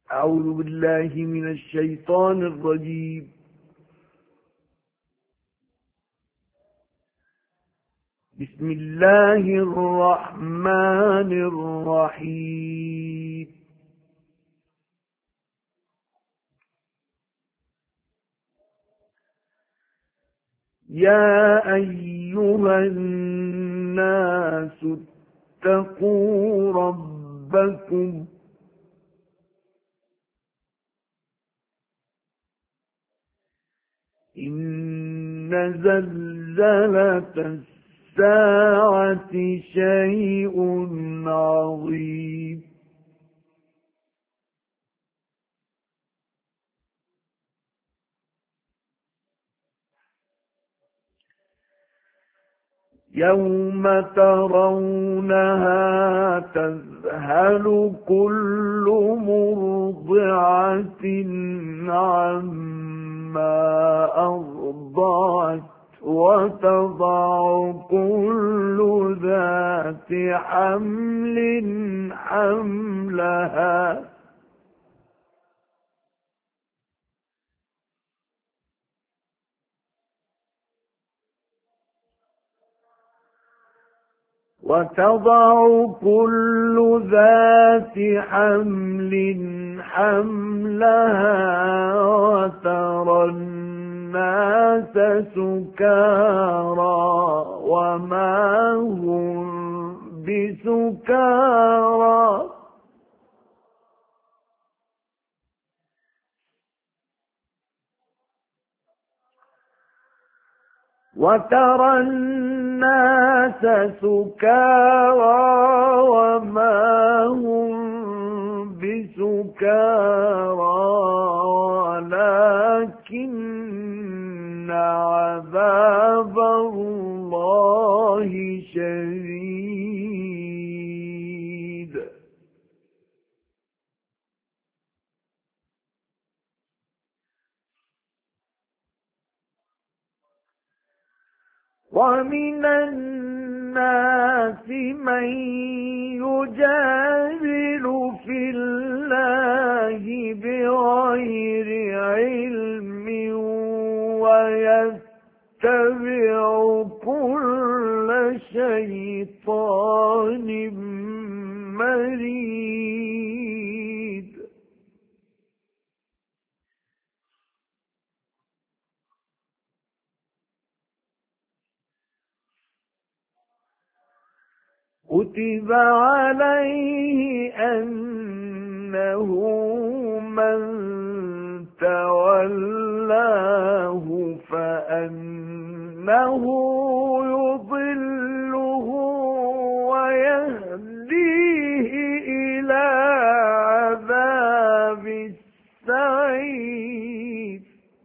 أعوذ بالله من الشيطان الرجيم. بسم الله الرحمن الرحيم. يا أيها الناس اتقوا ربكم إن زلزلة الساعة شيء عظيم. يوم ترونها تذهل كل مرضعة عما أرضعت وتضع كل ذات حمل حملها وترى الناس سكارى وما هم بسكارى ولكن عذاب الله شديد. ومن الناس من يجادل في الله بغير علم ويتبع كل شيطان مريد. كتب عليه أنه من تولاه فأنه يضله ويهديه إلى عذاب السعير.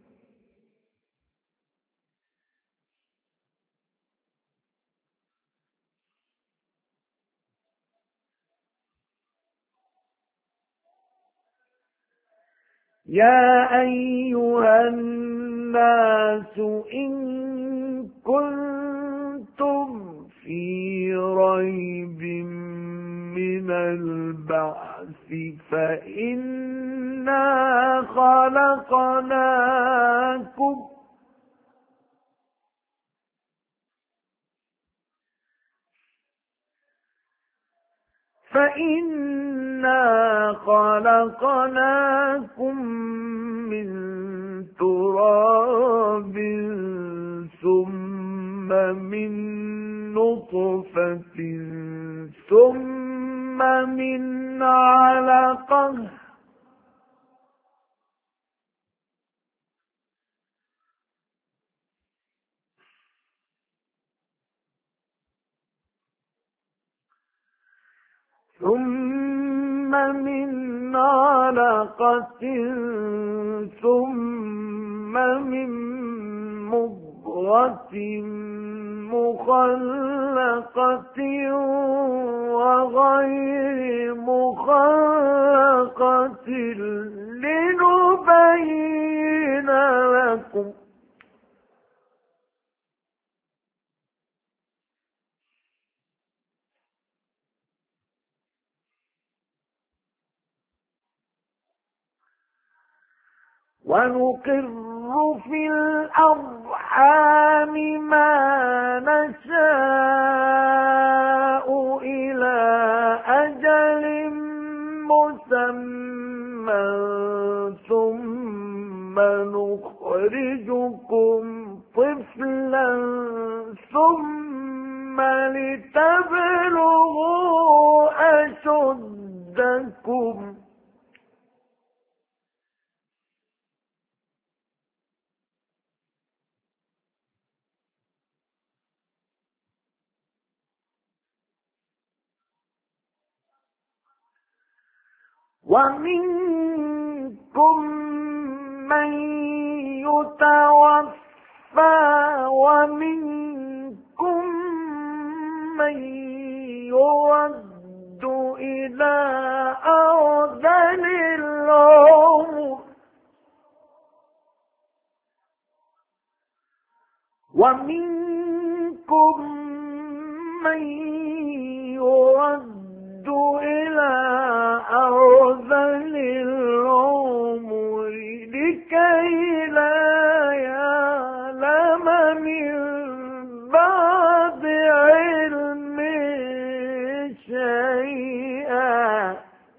يا أيها الناس إن كنتم في ريب من البعث فإنا خلقناكم من تراب ثم من نطفة ثم من علقة ثم من مضغة مخلقة وغير مخلقة لنبين لكم. ونقر في الأرحام ما نشاء إلى أجل مسمى ثم نخرجكم طفلا ثم لتبلغوا أشدكم ومنكم من يتوفى ومنكم من يرد إلى أرذل العمر ومنكم من يرد إلى أرذل العمر لكي لا يعلم من بعد علم شيئا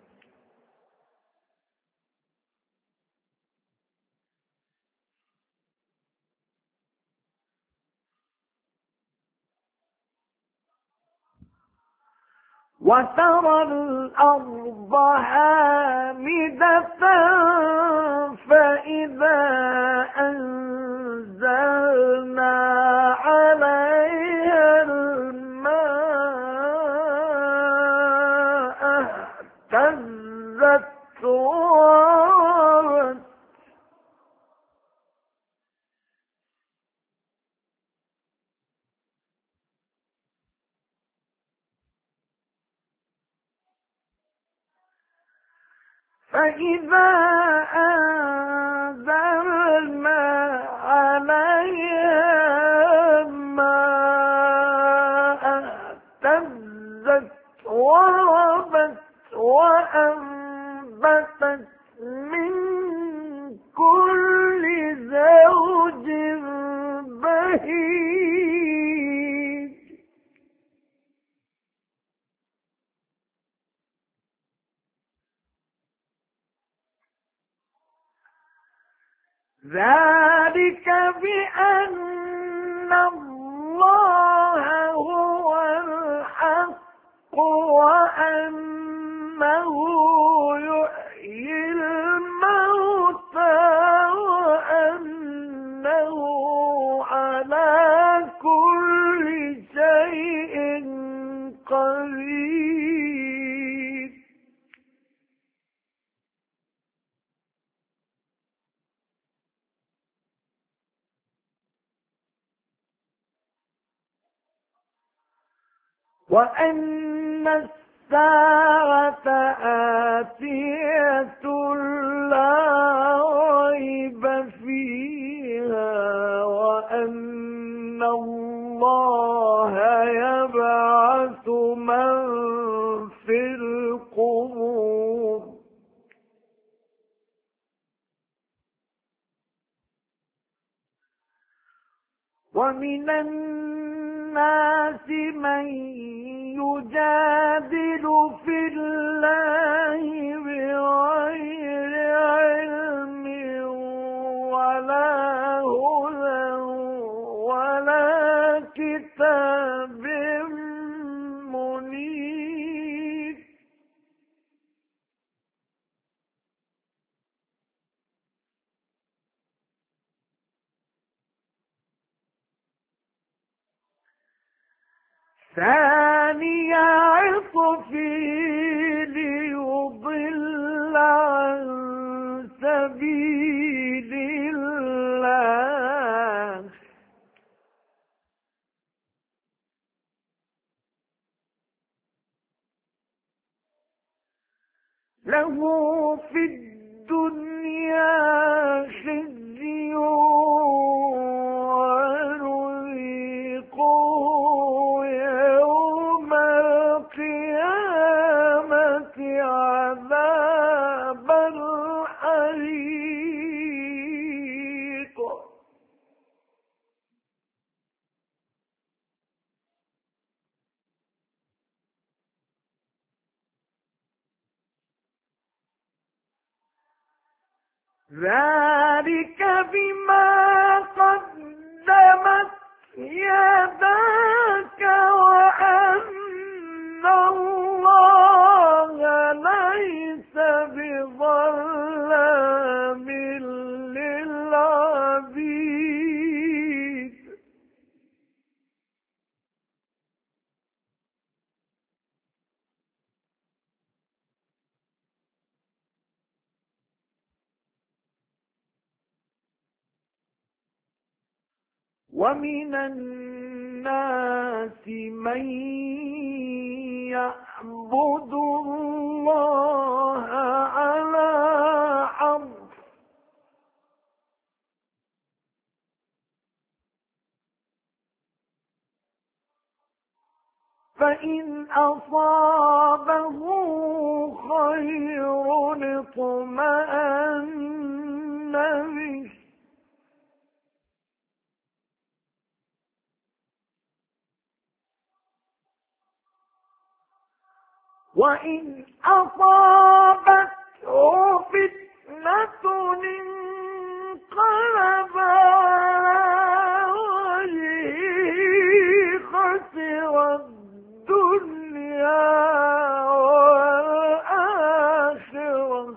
وترى الأرض هامدة فإذا أنزلنا عليها الماء اهتزت وربت فإذا أنزلنا عليها الماء اهتزت وربت وأنبتت من كل زوج بهيج ذلك بأن الله هو الحق وأنه يحيي الموتى وأنه على كل شيء قدير وأن الساعة آتية لا ريب فيها وأن الله يبعث من في القبور ومن الناس من يجادل في الله بغير علم ولا هدى ولا كتاب منير ثاني عطفه ليضل عن سبيل الله له في الدنيا خزي ونذيقه يوم القيامة عذاب الحريق ذلك بما قدمت يداك وأن الله ليس بظلام للعبيد. ومن الناس من يعبد الله على حرف فإن أصابه خير اطمأن به وإن أصابته فتنة انقلب على وجهه خسر الدنيا والآخرة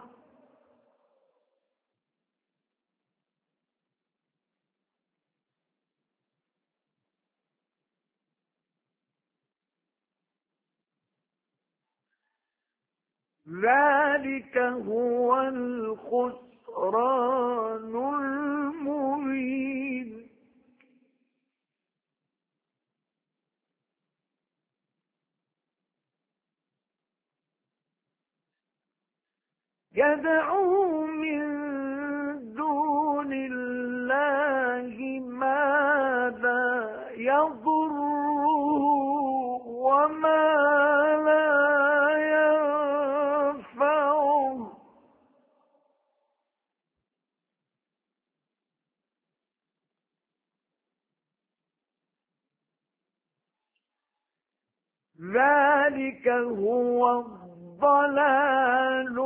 ذلك هو الخسران المبين. يدعو من دون الله ما لا يضره وما لا ينفعه ذلك هو الضلال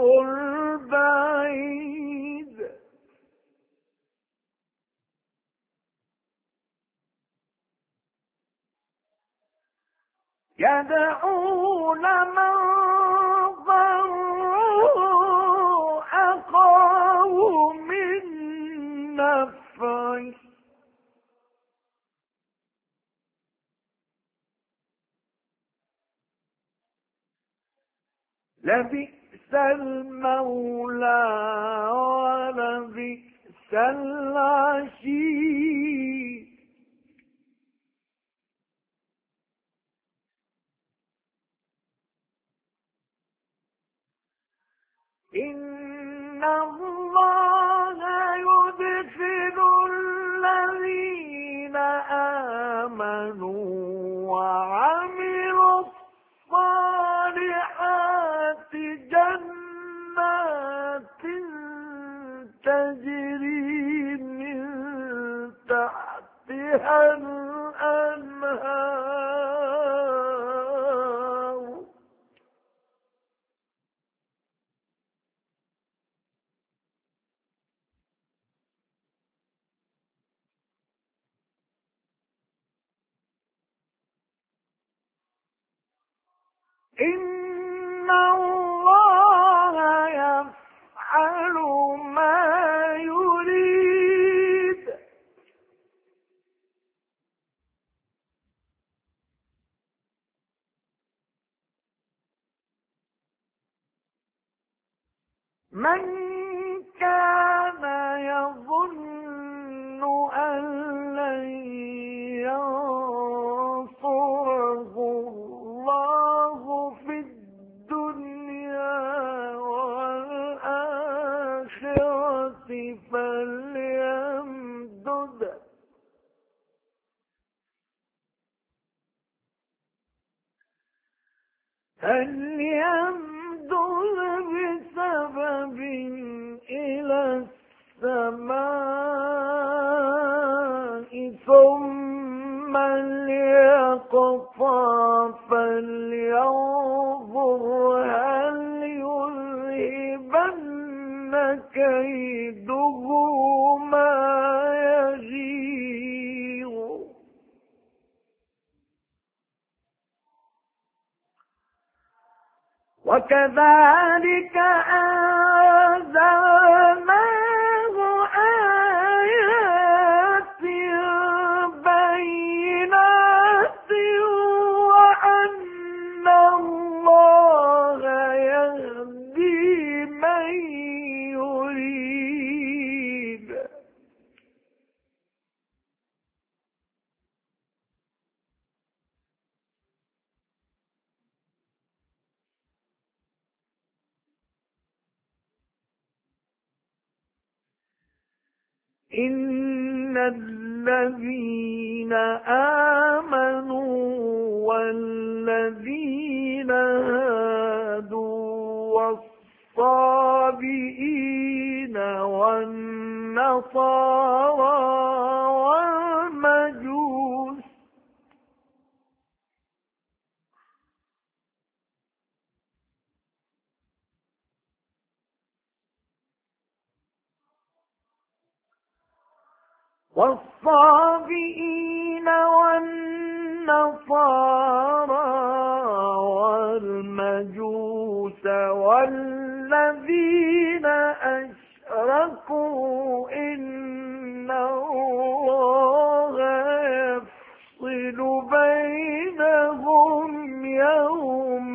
البعيد. يدعون من ضره أقام من نفعه لبئس المولى ولبئس العشير. إن الله يدخل الذين آمنوا وعملوا الصالحات جنات تجري من تحتها الأنهار إن الله يفعل ما يريد. من كان يظن أن لن ينصره الله في الدنيا والآخرة فليمدد بسبب إلى السماء ثم ليقطع فلينظر هل يذهبن كيده وكذلك أنزلناه آيات بينات وأن الله يهدي من يريد. إن الذين آمنوا والذين هادوا والصابئين والنصارى والمجوس والمجوس والذين أشركوا إن الله يفصل بينهم يوم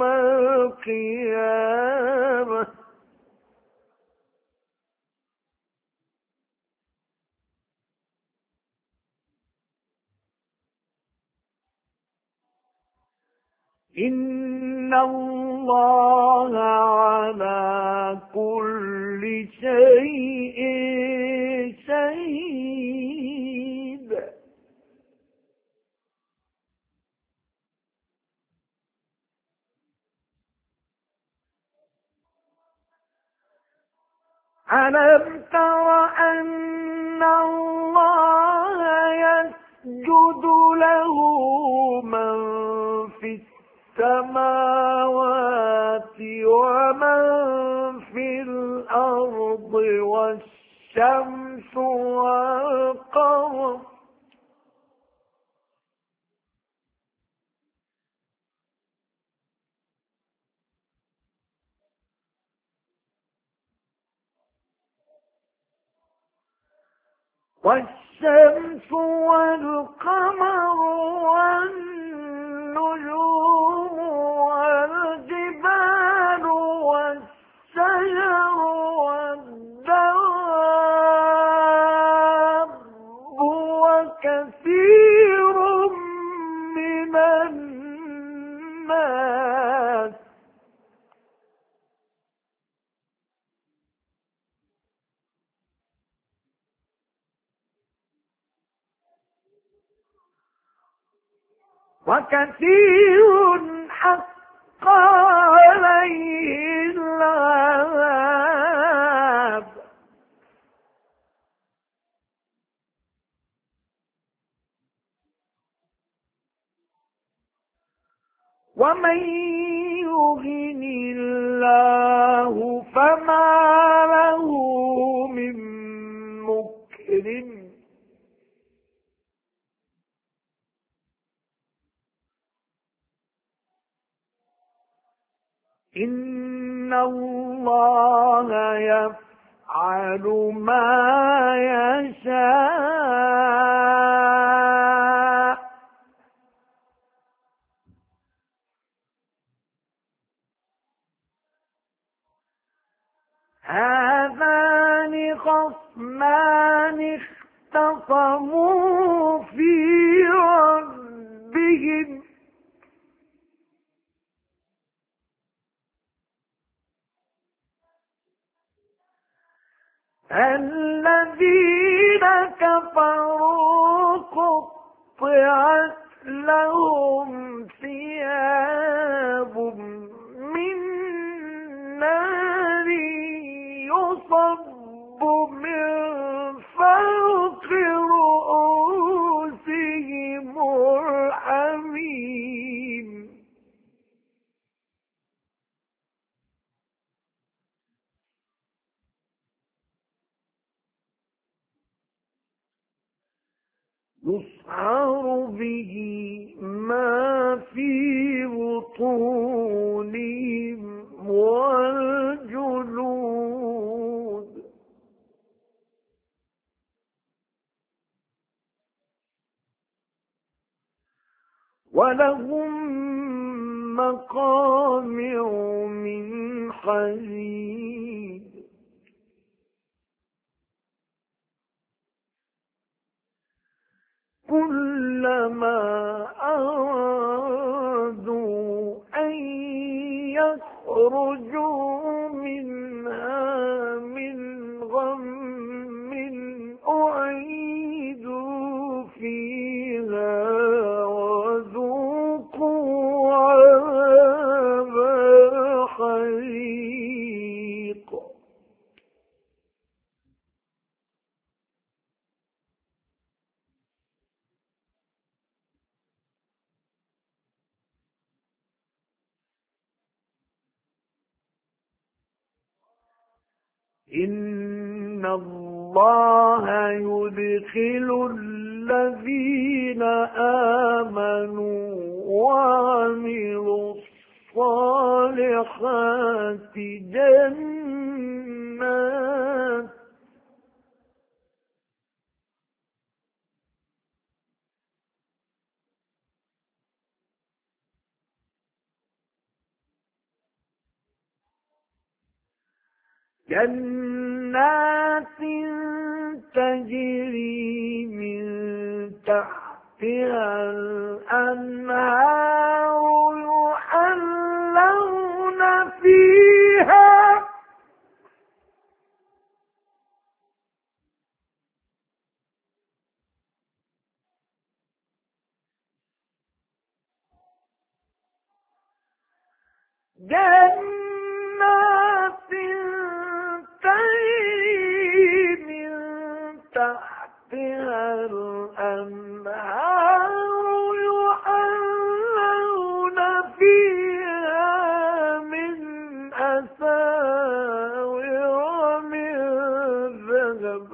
القيامة. إن الله على كل شيء شهيد. ألم تر أن الله يسجد له من في السماوات ومن في الأرض والشمس والقمر والقمر والنجوم والجبال والشجر والدواب وكثير من الناس. وكثير حق عليه العذاب. ومن يهن الله فما له من مكرم. إن الله يفعل ما يشاء. هذان خصمان اختصموا في ربهم الذين كفروا قطعت لهم ثياب من نار يصب من فوق رؤوسهم الحميم. يسعر به ما في بطونهم لهم مقامع من حديد كلما أرادوا أن يخرجوا منها من غم أعيدوا فيها وذوقوا عذاب الحريق إن الله يدخل الذين آمنوا وعملوا الصالحات جنات تجري من تحتها الأنهار يحلون فيها جنات تجري من تحتها الأنهار يحلون فيها من أساور من ذهب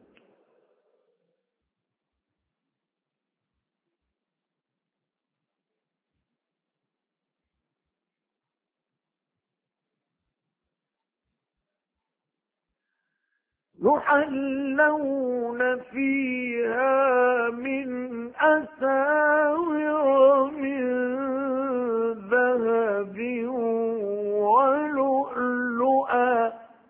يحلون فيها من أساور من ذهب ولؤلؤا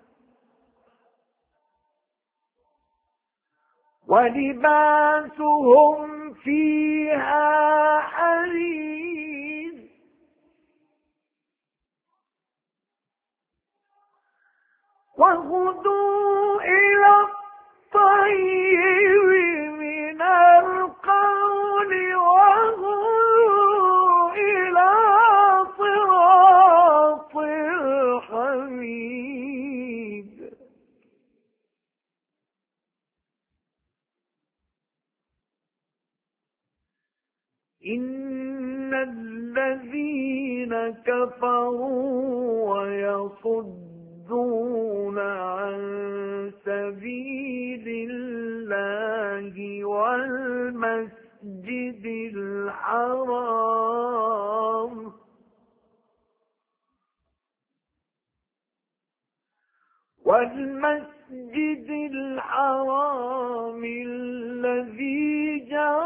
ولباسهم فيها حرير وهدوا إلى الطيب من القول وهدوا إلى صراط الحميد إن الذين كفروا ويصدون عن سبيل الله والمسجد الحرام الذي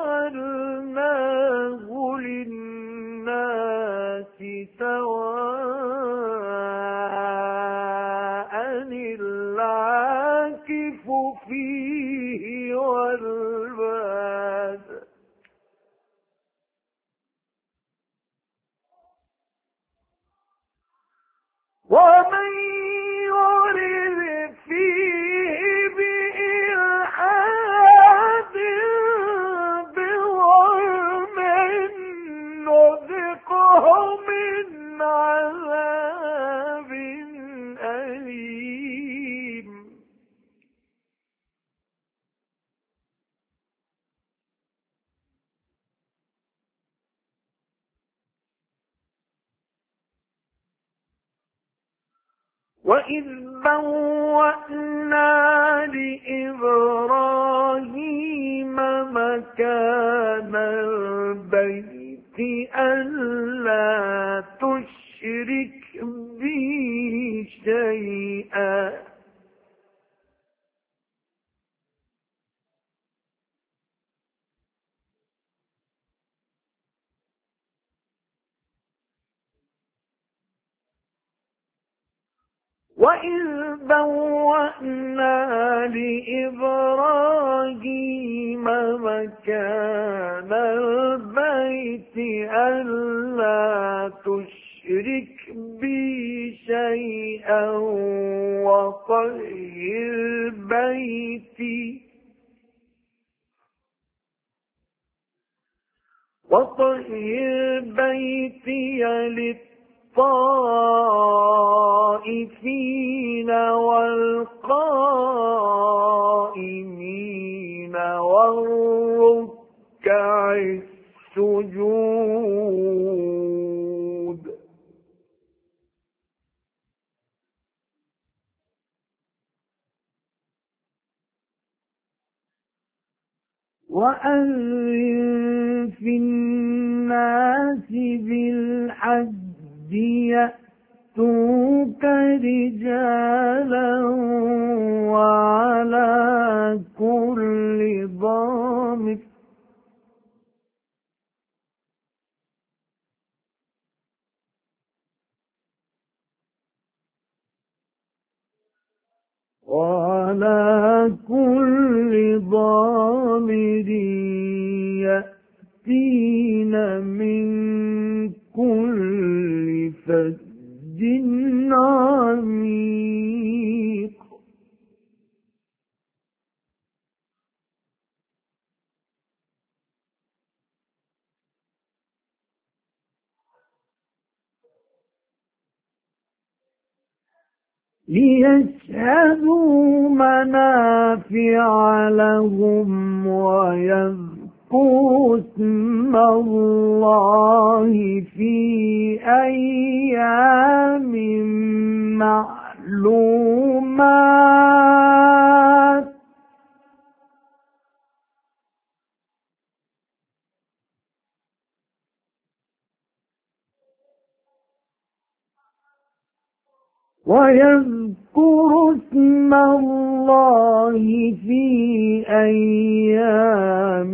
جعلناه للناس سواء العاكف فيه والباد ومن يرد فيه بإلحاد بظلم نذقه من عذاب أليم وإذ بوأنا لإبراهيم مكان البيت ألا تشرك بي شيئا وإذ بوأنا لإبراهيم مكان البيت ألا تشرك بي شيئا وطهر بيتي للطائفين والقائمين والركع السجود. وأذن في الناس بالحج يأتوك رجالا وعلى كل ضامر يأتين من كل فج عميق. ليشهدوا منافع لهم ويذكروا اسم الله في أيام معلومات. ويذكر اسم الله في أيام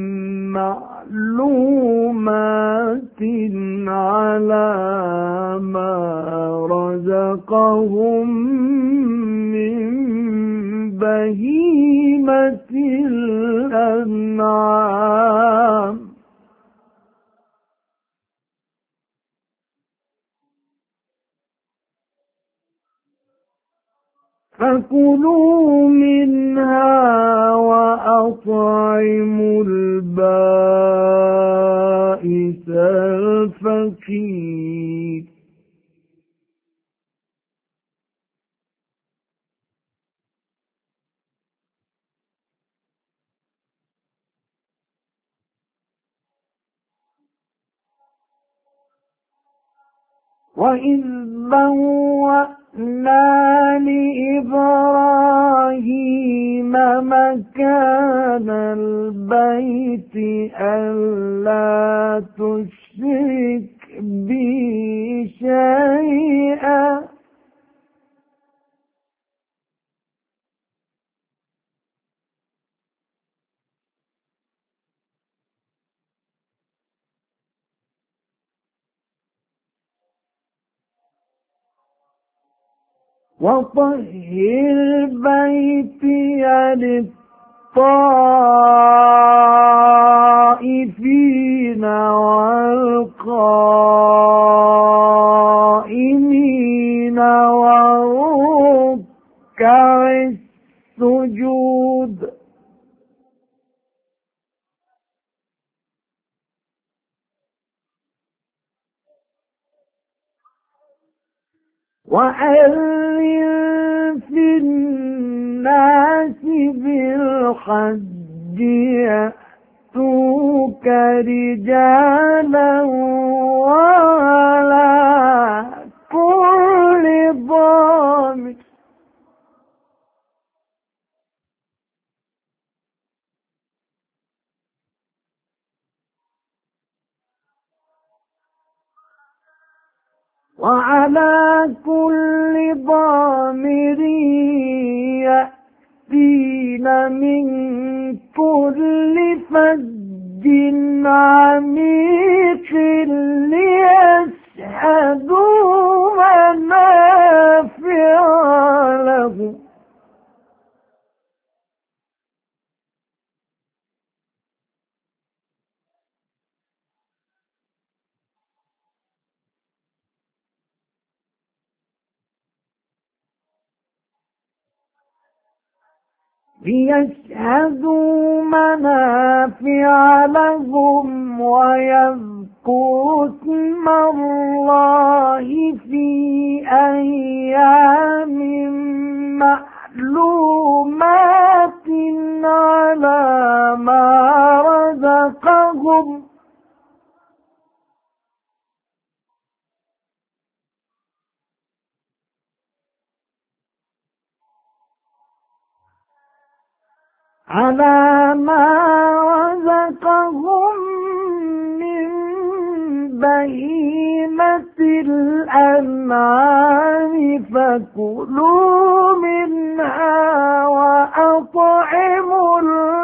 معلومات على ما رزقهم من بهيمة الأنعام. فكلوا منها وأطعموا البائس الفقير. وإذ بوأنا لإبراهيم مكان البيت ألا تشرك بي شيئا وطهر بيتي للطائفين والقائمين والركع السجود. وأذن في الناس بالحج يأتوك رجالا وعلى كل ضامر يأتين من كل فج عميق ليشهدوا منافع ليشهدوا منافع لهم ويذكروا اسم الله في أيام معلومات على ما رزقهم من بهيمة الأنعام فكلوا منها وأطعموا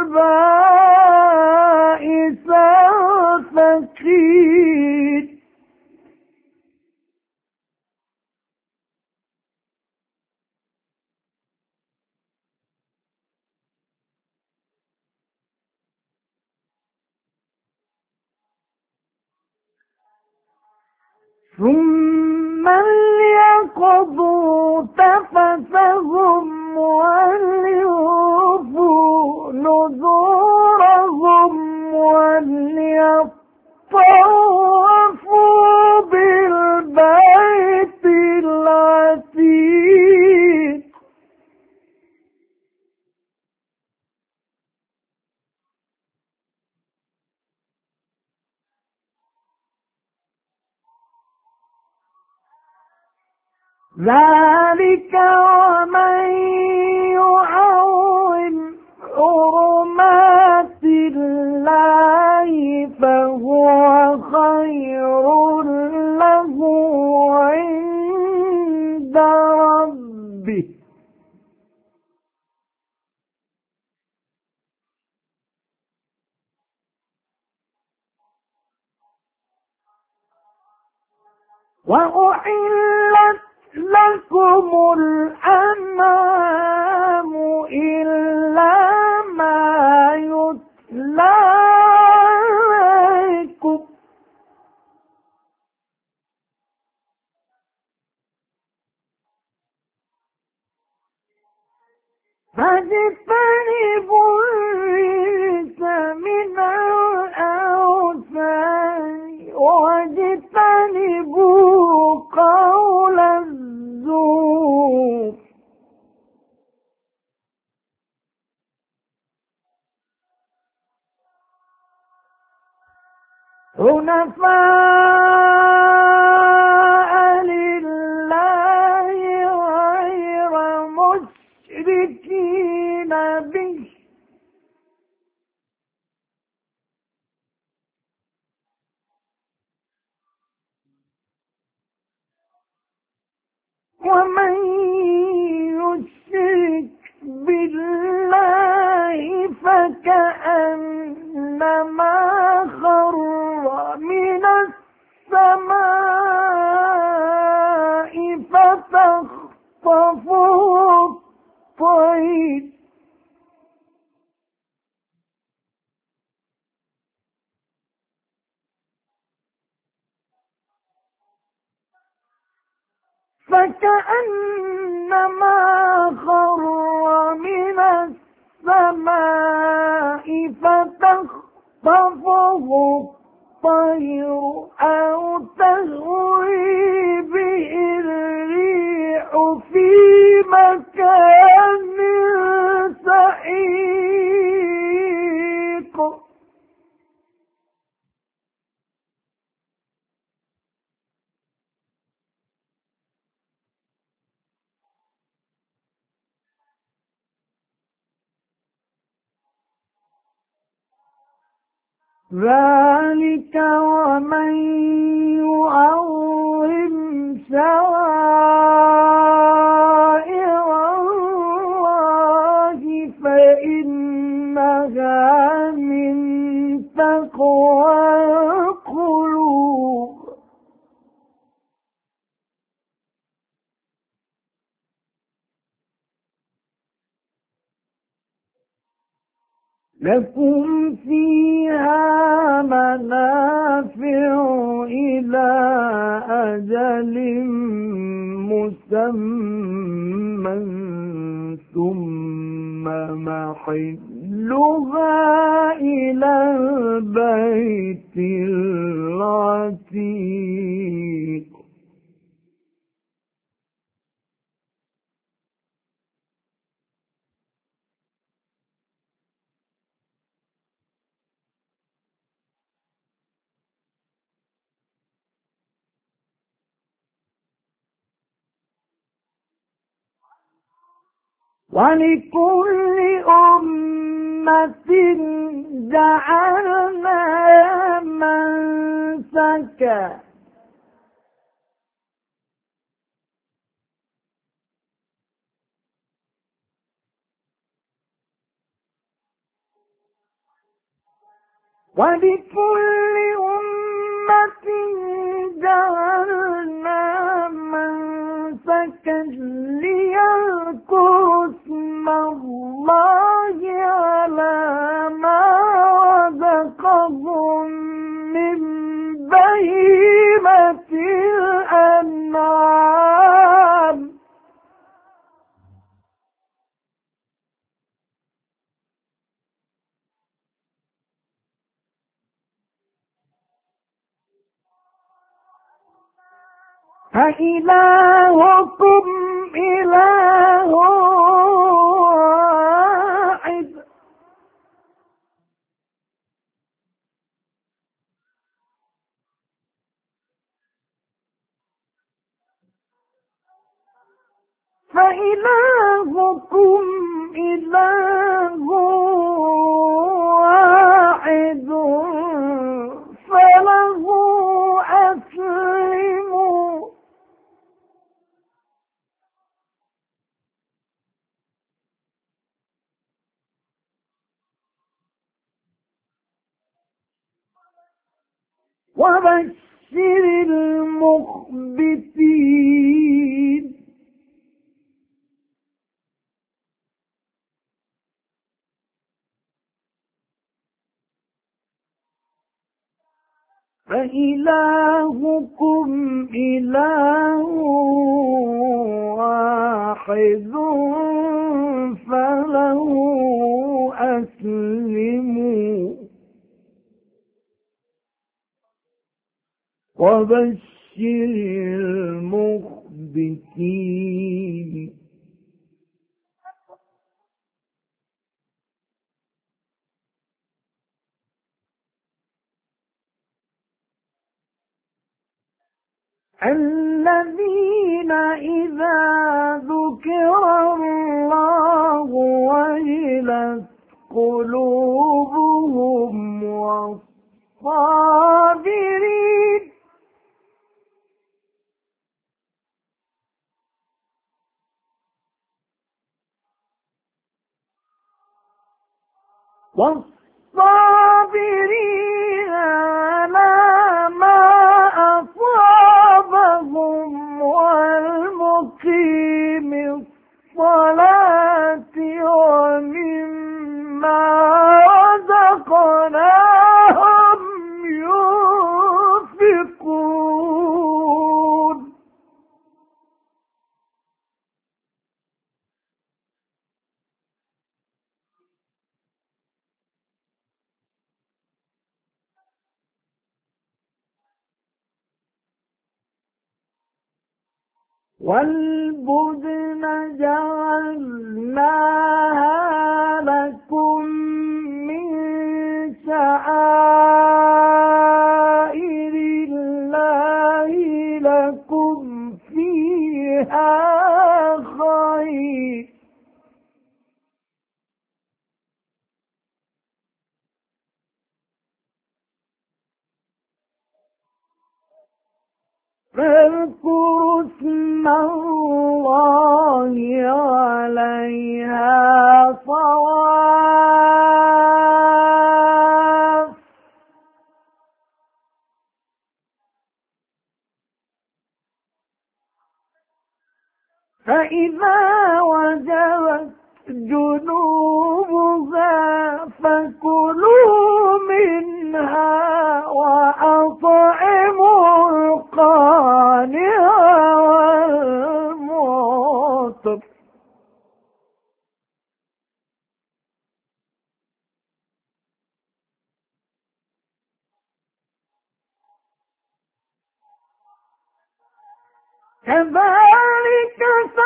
البائس الفقير ثم ليقضوا تفثهم وليوفوا نذورهم وليطوفوا بالبيت العتيق ذلك ومن يعظم حرمات الله فهو خير له عند ربه وأحلت لكم الأنعام إلا ما يتلى عليكم فاجتنبوا الرجس من الأوثان واجتنبوا قول الزور حنفاء لله غير مشركين به ومن يشرك بالله فكأنما خر من السماء فتخطفه الطير من السماء فتخطفه الطير أو تهوي به الريح في مكان سحيق ذلك ومن يعظم شعائر الله فإنها من تقوى القلوب لكم فيها منافع إلى أجل مسمى ثم محلها إلى البيت العتيق. ولكل أمة جعلنا منسكا ولكل أمة جعلنا منسكا ليذكروا اسم الله على ما رزقهم من بهيمة الأنعام. فإلهكم إله واحد فإلهكم إله واحد فله أسلموا. وبشر المخبتين. فإلهكم إله واحد فله أسلموا. وبشر المخبتين. الذين إذا ذكر الله وجلت قلوبهم والصابرين على ما أصابهم والمقيم الصلاة ومما رزقناهم ينفقون. والبدن جعلناها لكم من شعائر الله لكم فيها خير فاذكروا اسم الله عليها صواف فإذا وجبت جنوبها فكلوا منها وأطعموا القانع والمعتر كذلك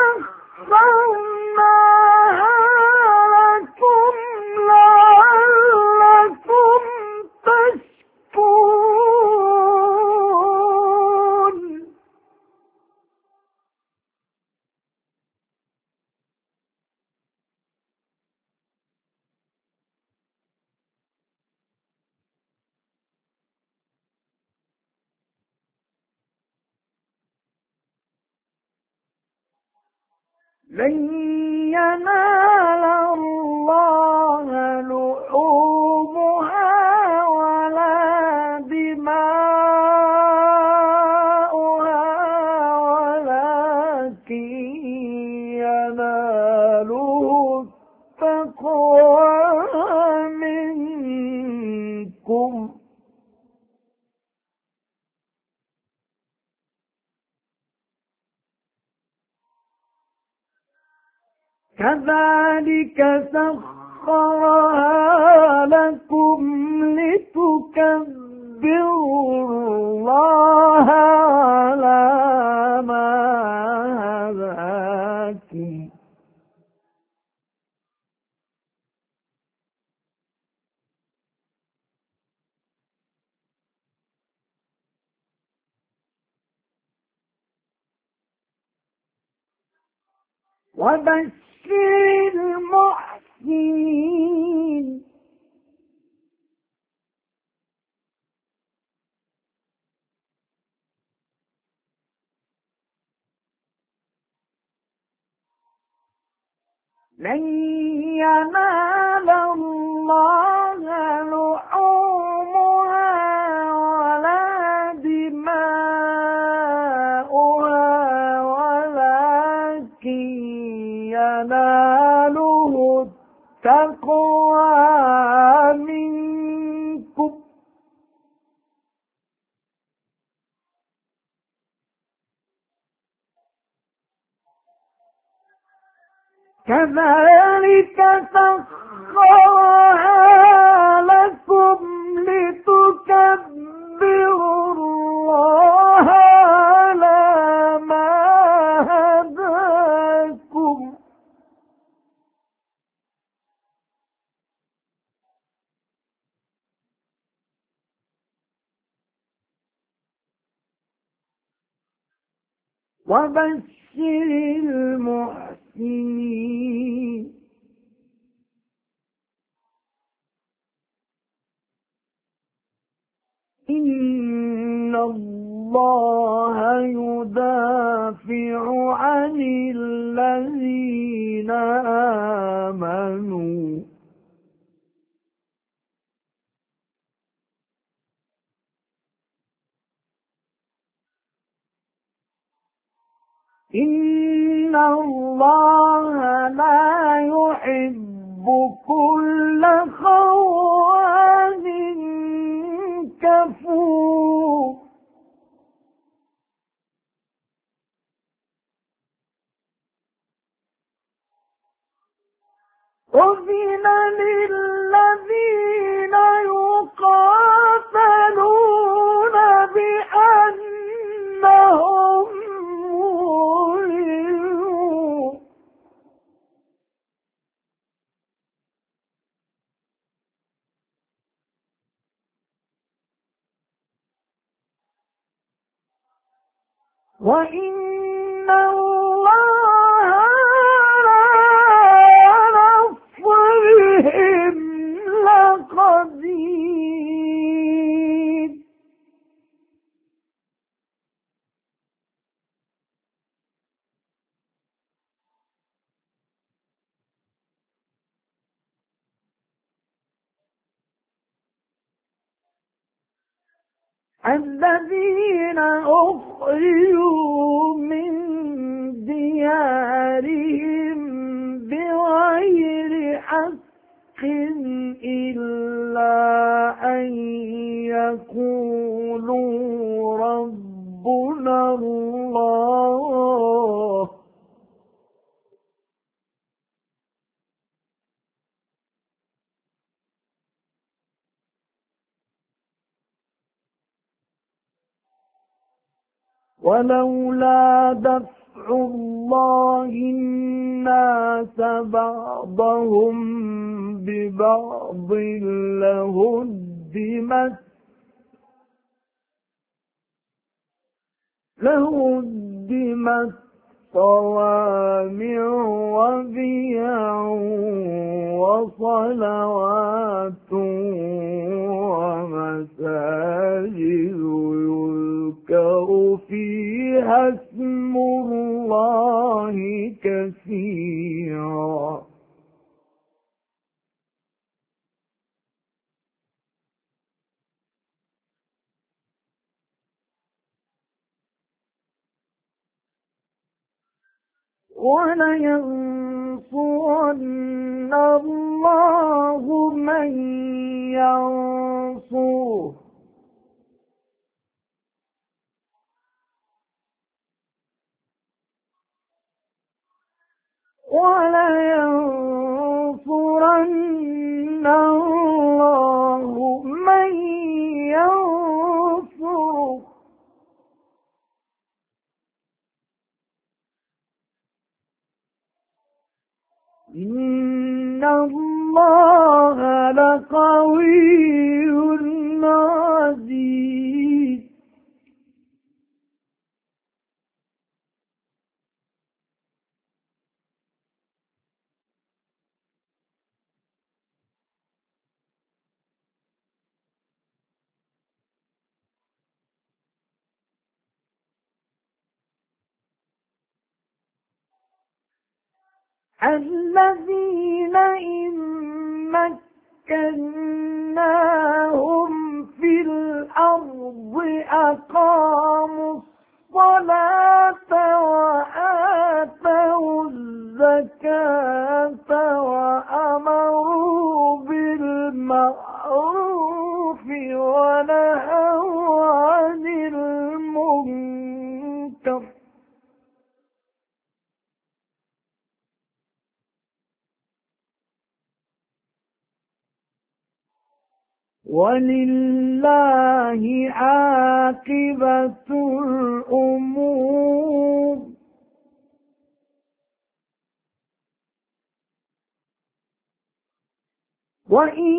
سخرناها لكم لعلكم تشكرون لن ينال الله لحومها ولا دماؤها ولكن يناله التقوى منكم كذلك سخرها لكم لتكبروا الله على ما هداكم وبشر المحسنين لن ينال الله لحومها ولا دماؤها ولكن يناله التقوى منكم كذلك سخرها لكم لتكبروا الله على ما هداكم وبشر المحسنين إن الله يدافع عن الذين آمنوا إن الله لا يحب كل خوان كفور أذن للذين يقاتلون بأنهم ظلموا وإن الله على نصرهم لقدير الذين أخرجوا من ديارهم بغير حق إلا يقولوا ربنا الله ولولا دفع الله الناس بعضهم ببعض لهدمت صوامع وبيع وصلوات ومساجد يذكر فيها اسم الله كثيرا ولينصرن الله من ينصره ولينصرن الله من ينصره إن الله لقوي عزيز الذين إن مكناهم في الأرض أقاموا الصلاة وآتوا الزكاة وأمروا بالمعروف ونهوا عن المنكر ولله عاقبة الأمور وإن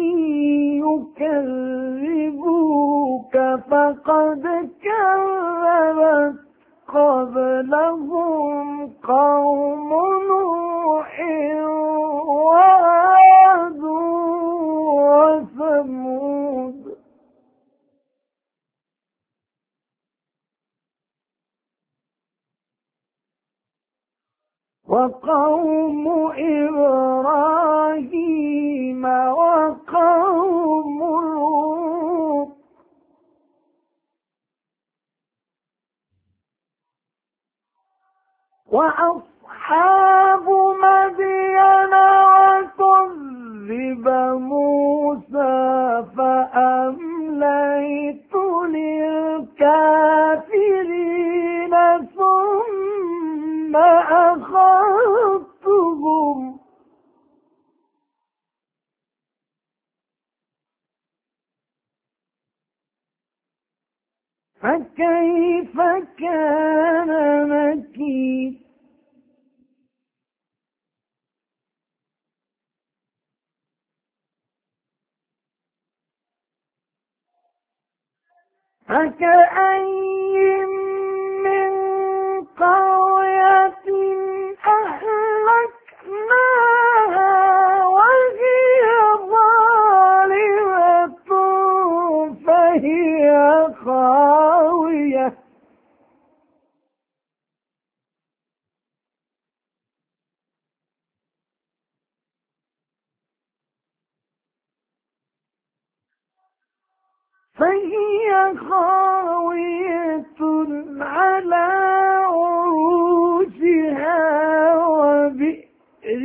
يكذبوك فقد كذبت قبلهم قوم نوح وعاد وثمود وقوم إبراهيم وقوم لوط وأصحاب مدين وكذب موسى فأمليت للكافرين ثم أخذتهم فكيف كان نكير فكأين من قرية أهلكناها وهي ظالمة فهي خاوية على عروشها وبئر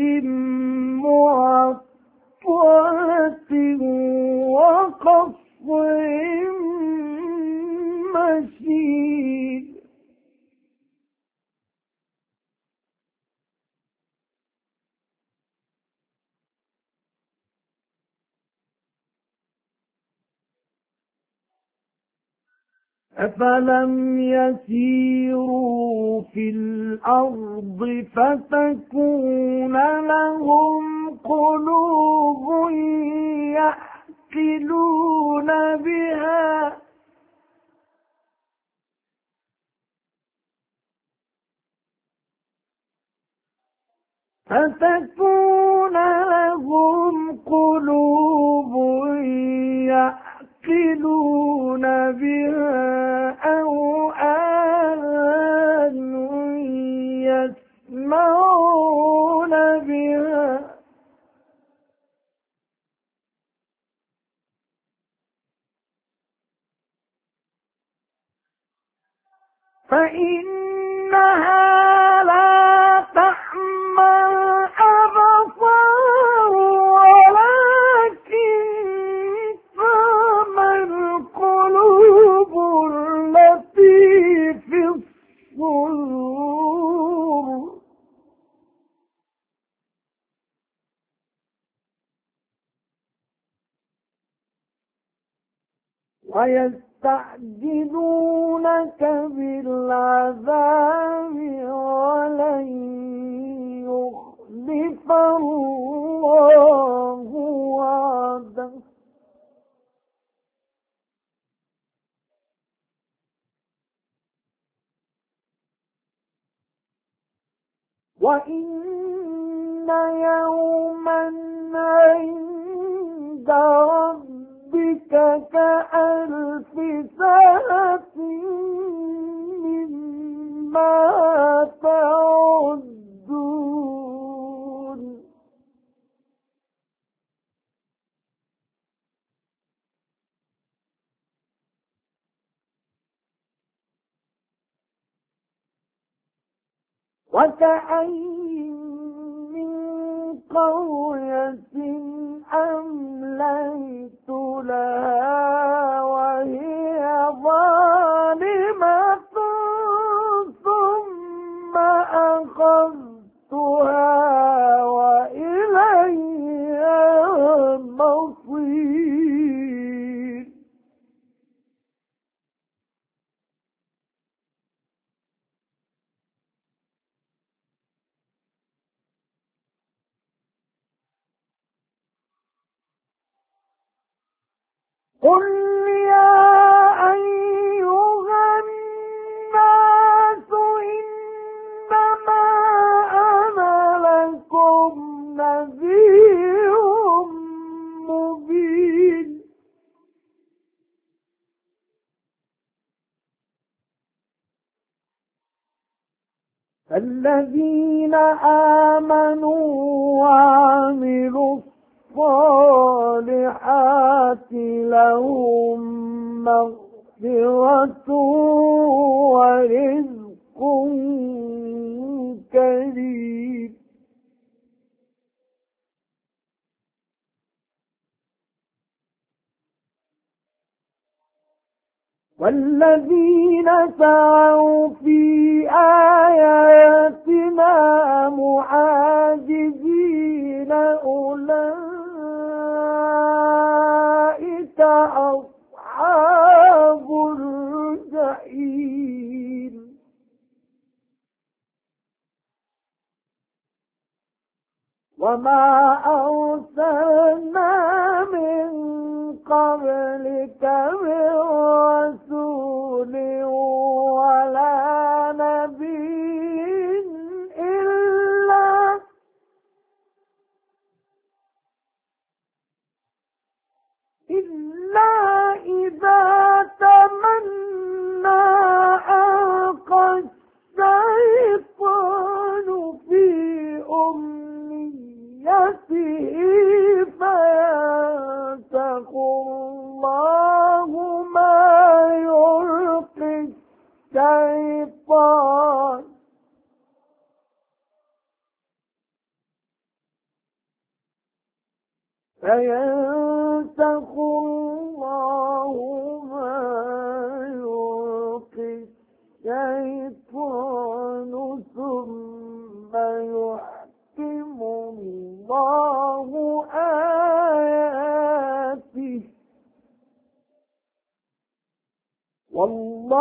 معطلة وقصر أفلم يسيروا في الأرض فتكون لهم قلوب يعقلون بها أو آذان يسمعون بها فإنها لا تعمى الأبصار ولكن تعمى القلوب التي في الصدور ويستعجلونك بالعذاب ولن يخلف الله وعده وإن يوما عند ربك كألف سنة مما تعدون وكأين من قرية أمليت لها وهي ظالمة ثم أخذتها وإلي المصير قل يا أيها الناس إنما أنا لكم نذير مبين الذين آمنوا وعملوا الصالحات لهم مغفرة ورزق كريم والذين سعوا في آياتنا معاجزين أولئك أصحاب الجحيم وما أرسلنا من قبلك من رسول ولا نبي إلا إذا تمنى ألقى الشيطان في أمنيته فينسخ الله ما يلقي الشيطان فينسخ الله ما يلقي الشيطان ثم يحكم الله آياته والله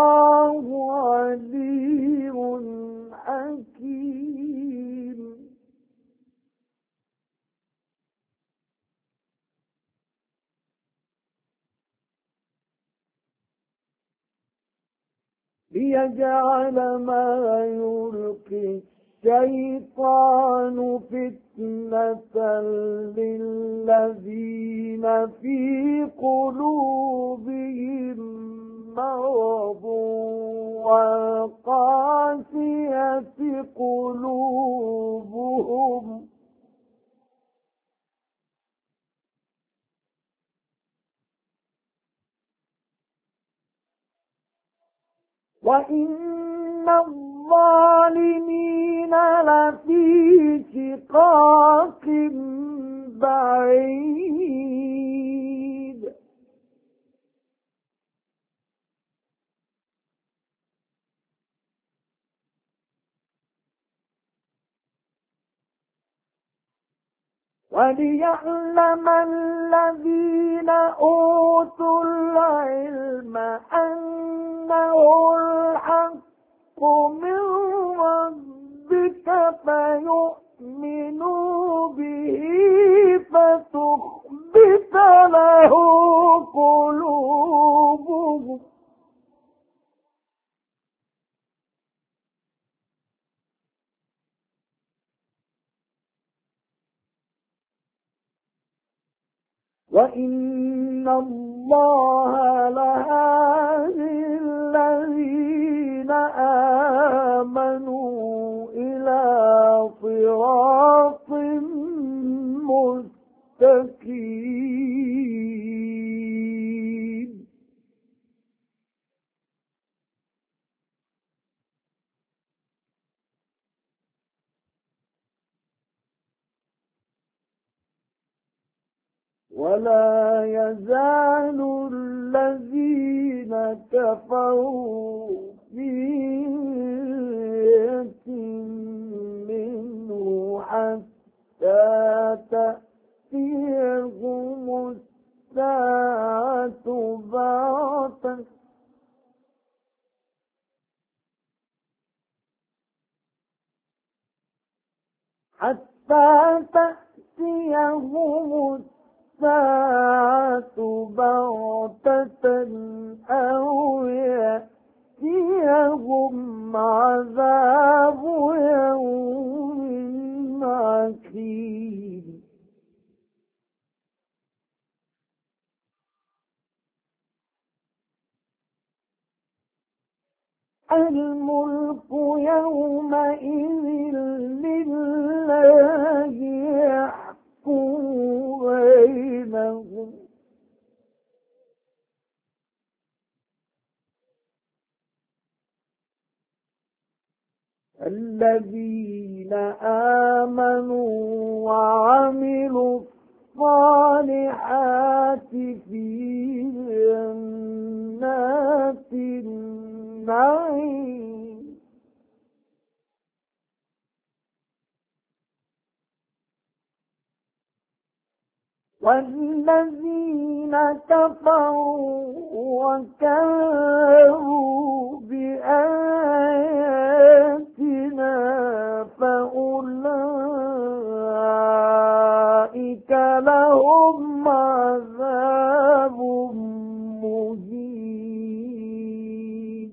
ليجعل ما يلقي الشيطان فتنة للذين في قلوبهم مرض والقاسية قلوبهم وإن الظالمين لفي شقاق بعيد وليعلم الذين أوتوا العلم أنه الحق من ربك فيؤمنوا به فتخبت له قلوبهم وإن الله لهادي الذين آمنوا إلى صراط مستقيم ولا يزال الذين كفروا في مرية منه حتى تأتيهم الساعة بغتة الساعة بغتة أو يأتيهم عذاب يوم عقيم الملك يومئذ لله يحكم بينهم الذين آمنوا وعملوا الصالحات في جنات النعيم والذين كفروا وكذبوا بآياتنا فأولئك لهم عذاب مهين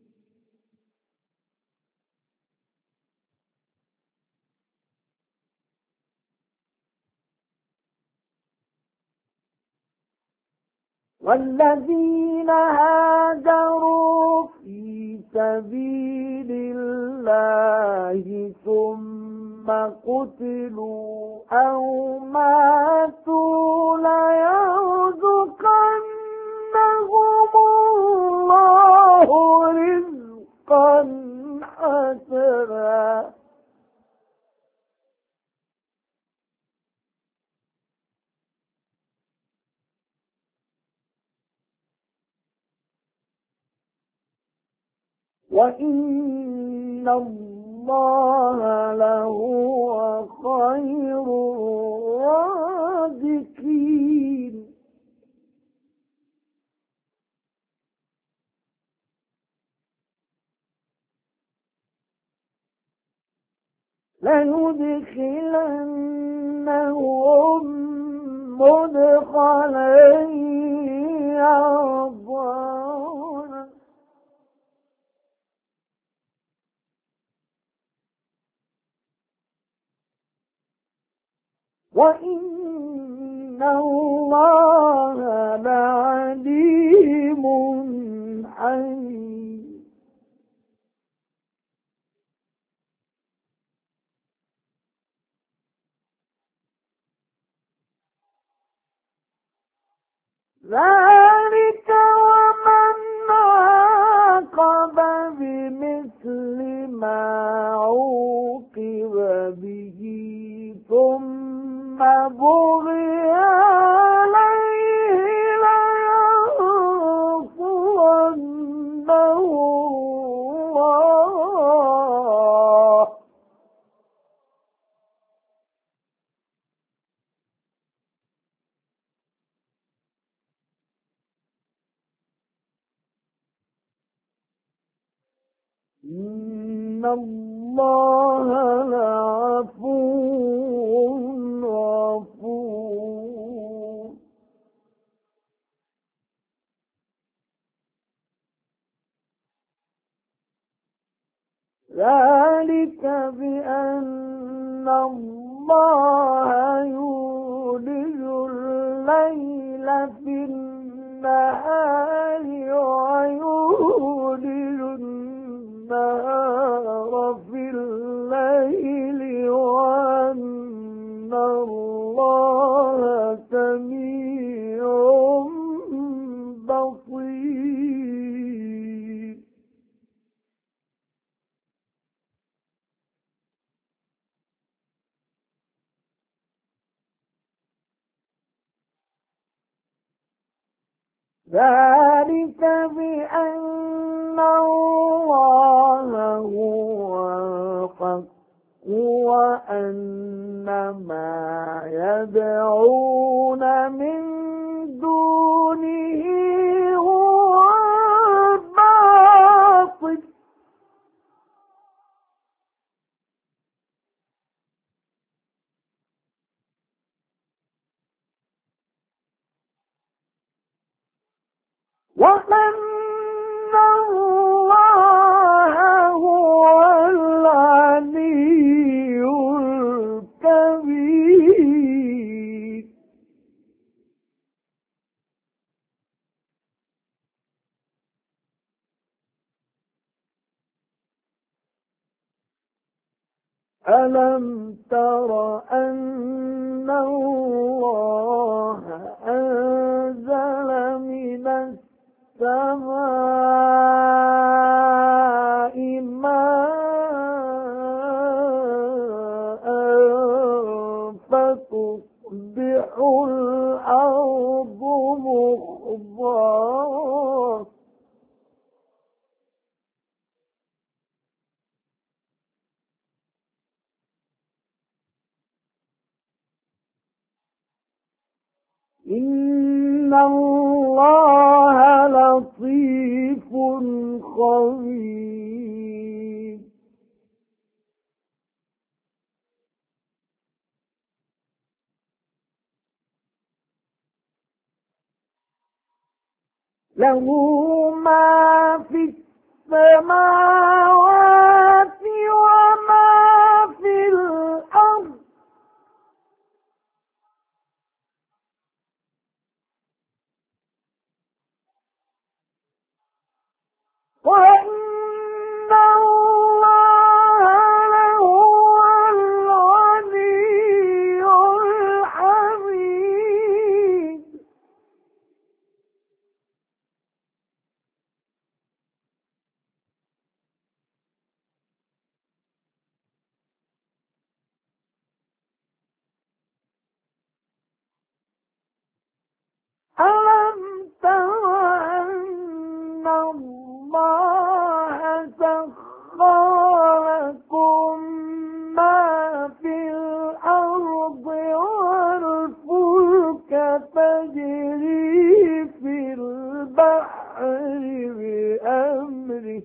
والذين هاجروا في سبيل الله ثم قتلوا أو ماتوا ليرزقنهم الله رزقا حسنا وإن الله لهو خير الرازقين لندخلنهم مدخلا يرضونه وإن الله لعليم حليم. ذلك ومن عاقب بمثل ما عوقب به ثم بغي عليه لينصرنه الله إن الله لعفو غفور. ذلك بأن الله يولج الليل في النهار ويولج النهار في الليل وأن الله سميع بصير. ذلك بأن الله هو الحق وأن ما يدعون من دونه هو الباطل وأن الله هو العلي الكبير. ألم تر أن الله أنزل من السماء ماء فتصبح الأرض مخضرا إن الله لطيف خبير. له ما في السماوات وما في الأرض وإن الله لهو الغني الحميد. ألم تر أن الله سخر لكم ما في الأرض والفلك تجري في البحر بأمره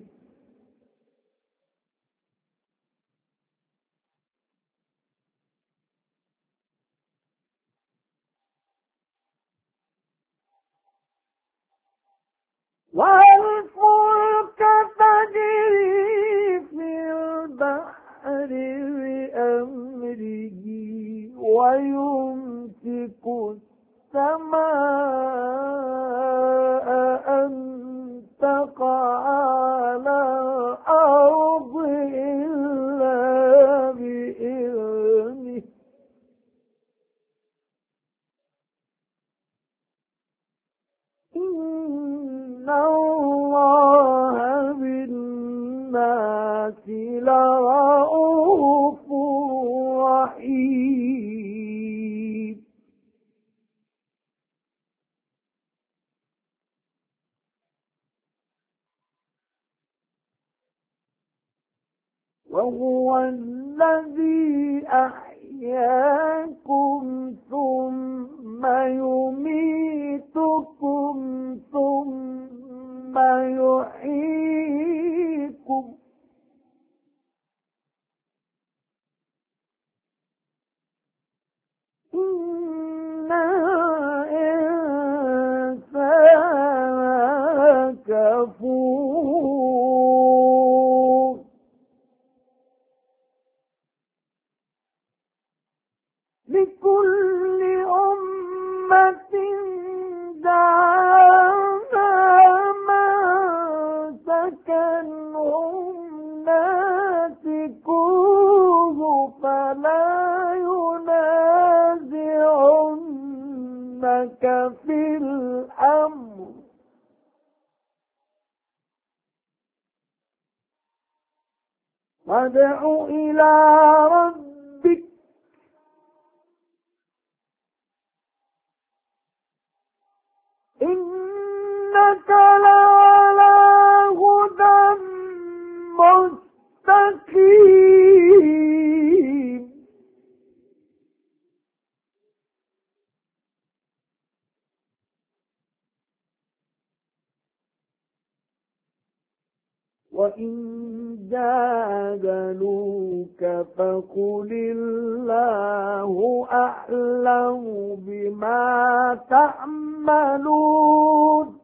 والفلك تجري في البحر بأمره وينزل يمسك السماء أن تقع على الأرض إلا بإذنه إن الله بالناس لرءوف رحيم وهو الذي أحياكم ثم يميتكم ثم يحييكم إن الإنسان كفور لكل أمة جعلنا منسكنهم ناسكوه فلا ينازعنك في الأمر وادع إلى ربك إنك لعلى هدى مستقيم وإن جادلوك فقل الله أعلم بما تعملون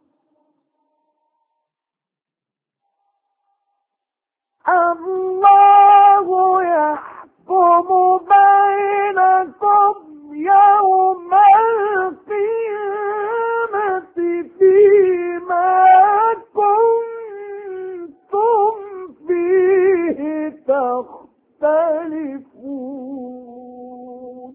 الله يحكم بينكم يوم القيامة فيما كنتم فيه تختلفون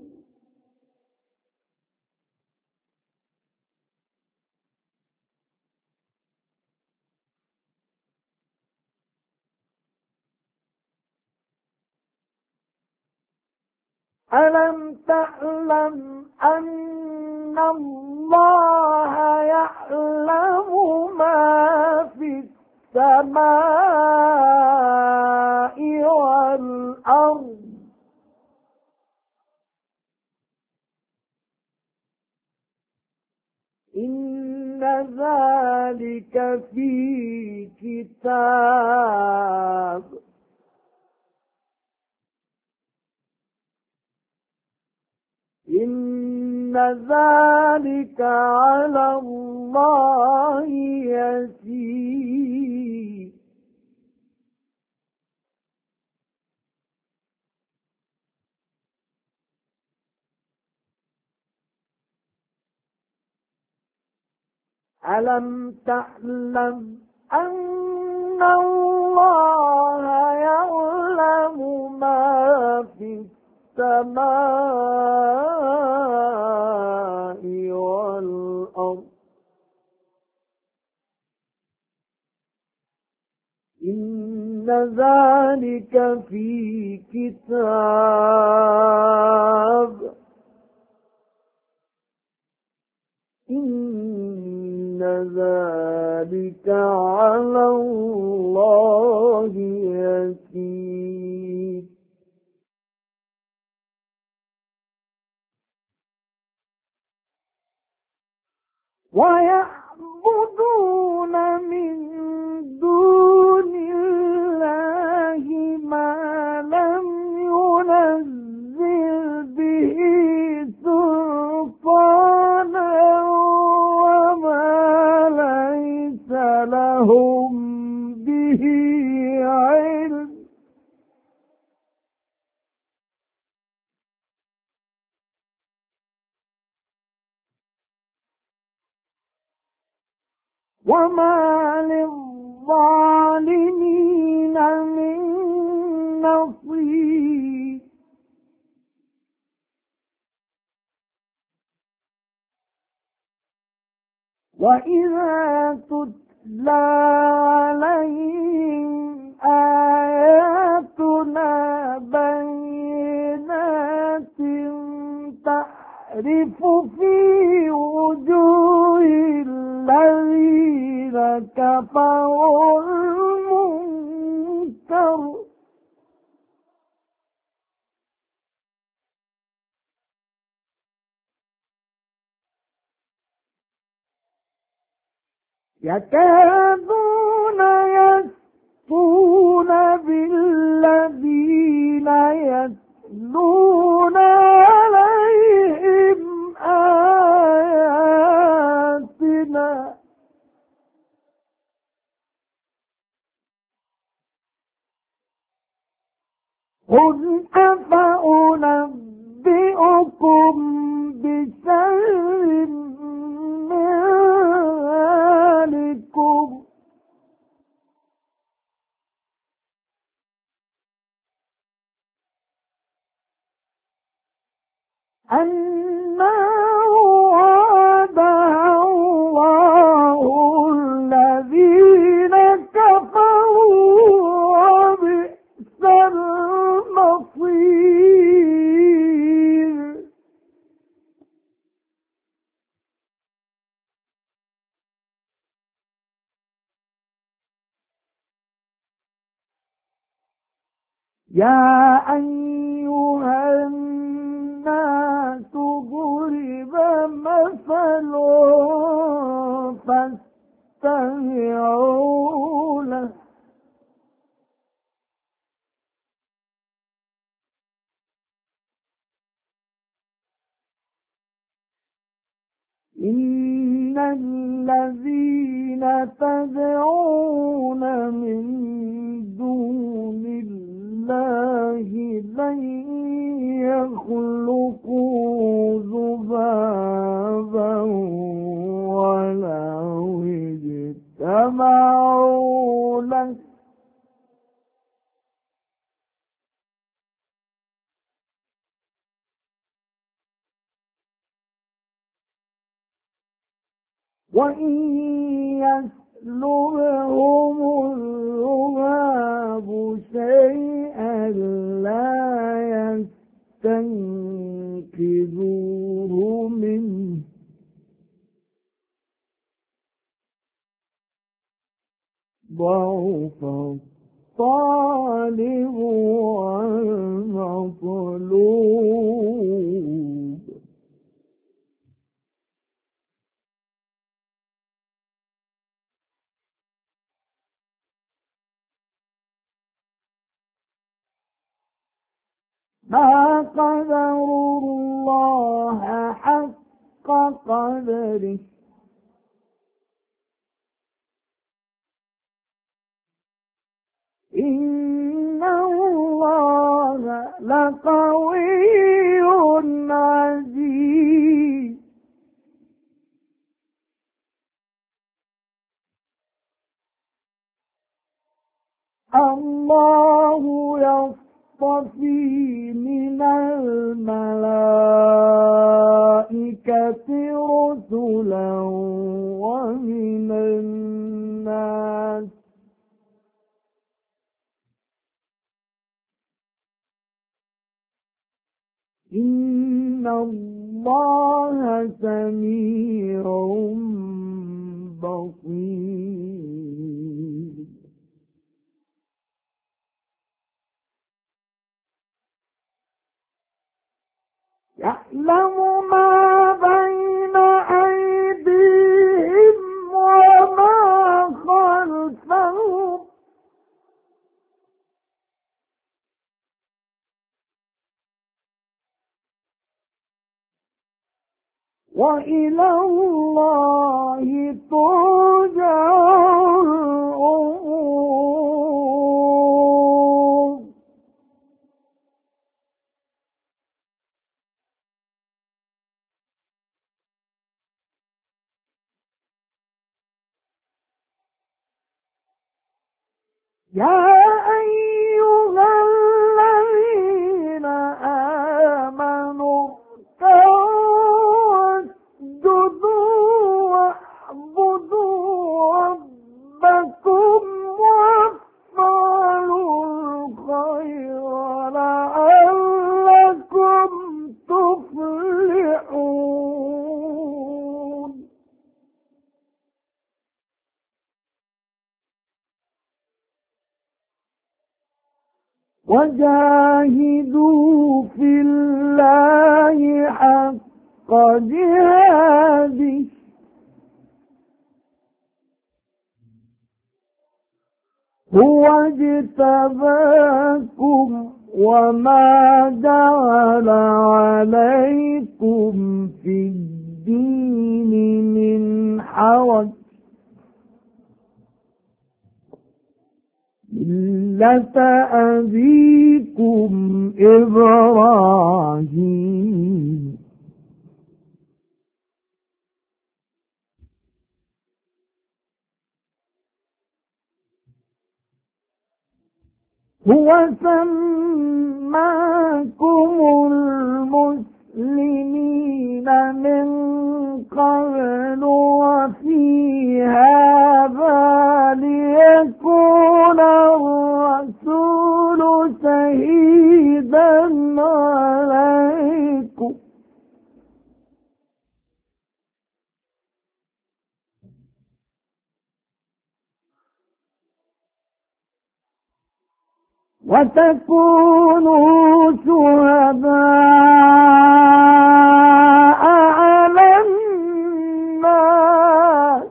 ألم تعلم أن الله يعلم ما في السماء والأرض إن ذلك في كتاب إن ذلك على الله يسير ألم تعلم أن الله يعلم ما في السماء والأرض إن ذلك في كتاب إن ذلك على الله يسير ويعبدون من دون الله ما لم ينزل به سلطانا وما ليس لهم به علم وما للظالمين من نصير. وإذا تتلى عليهم آياتنا بينات تعرف في وجوه الذين كفروا المنكر يكادون يسطون بالذين يتلون عليهم آياتنا قل أفأنبئكم بشر من ذلكم النار وعدها الله الذين كفروا وبئس المصير. يا أيها الناس ضرب مثل فاستمعوا له إن الذين تدعون من دون الله لن يخلقوا ذبابا ولو اجتمعوا له وإن يسلبهم الذباب شيئا لا يستنقذوه منه ضعف الطالب والمطلوب. ما قدروا الله حق قدره إن الله لقوي عزيز. الله يصطفي من الملائكة رسلا ومن الناس إن الله سميع بصير. يعلم ما بين أيديهم وما خلفهم وإلى الله ترجع الأمور. يا أيها الذين آمنوا اركعوا واسجدوا واعبدوا ربكم وافعلوا الخير لعلكم تفلحون. وجاهدوا في الله حق جهاده هو اجتباكم وما جعل عليكم في الدين من حرج ملة أبيكم إبراهيم هو سماكم المسلمين من قبل وفي هذا ليكون الرسول شهيدا عليكم وتكونوا شهداء على الناس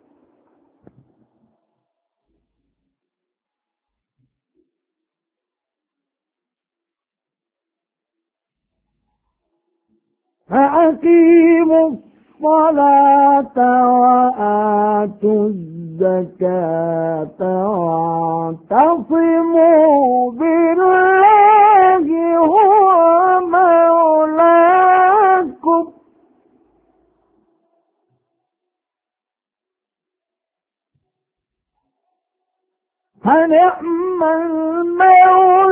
فأقيموا الصلاة وآتوا الزكاة واعتصموا بالله هو مولاكم فنعم المولى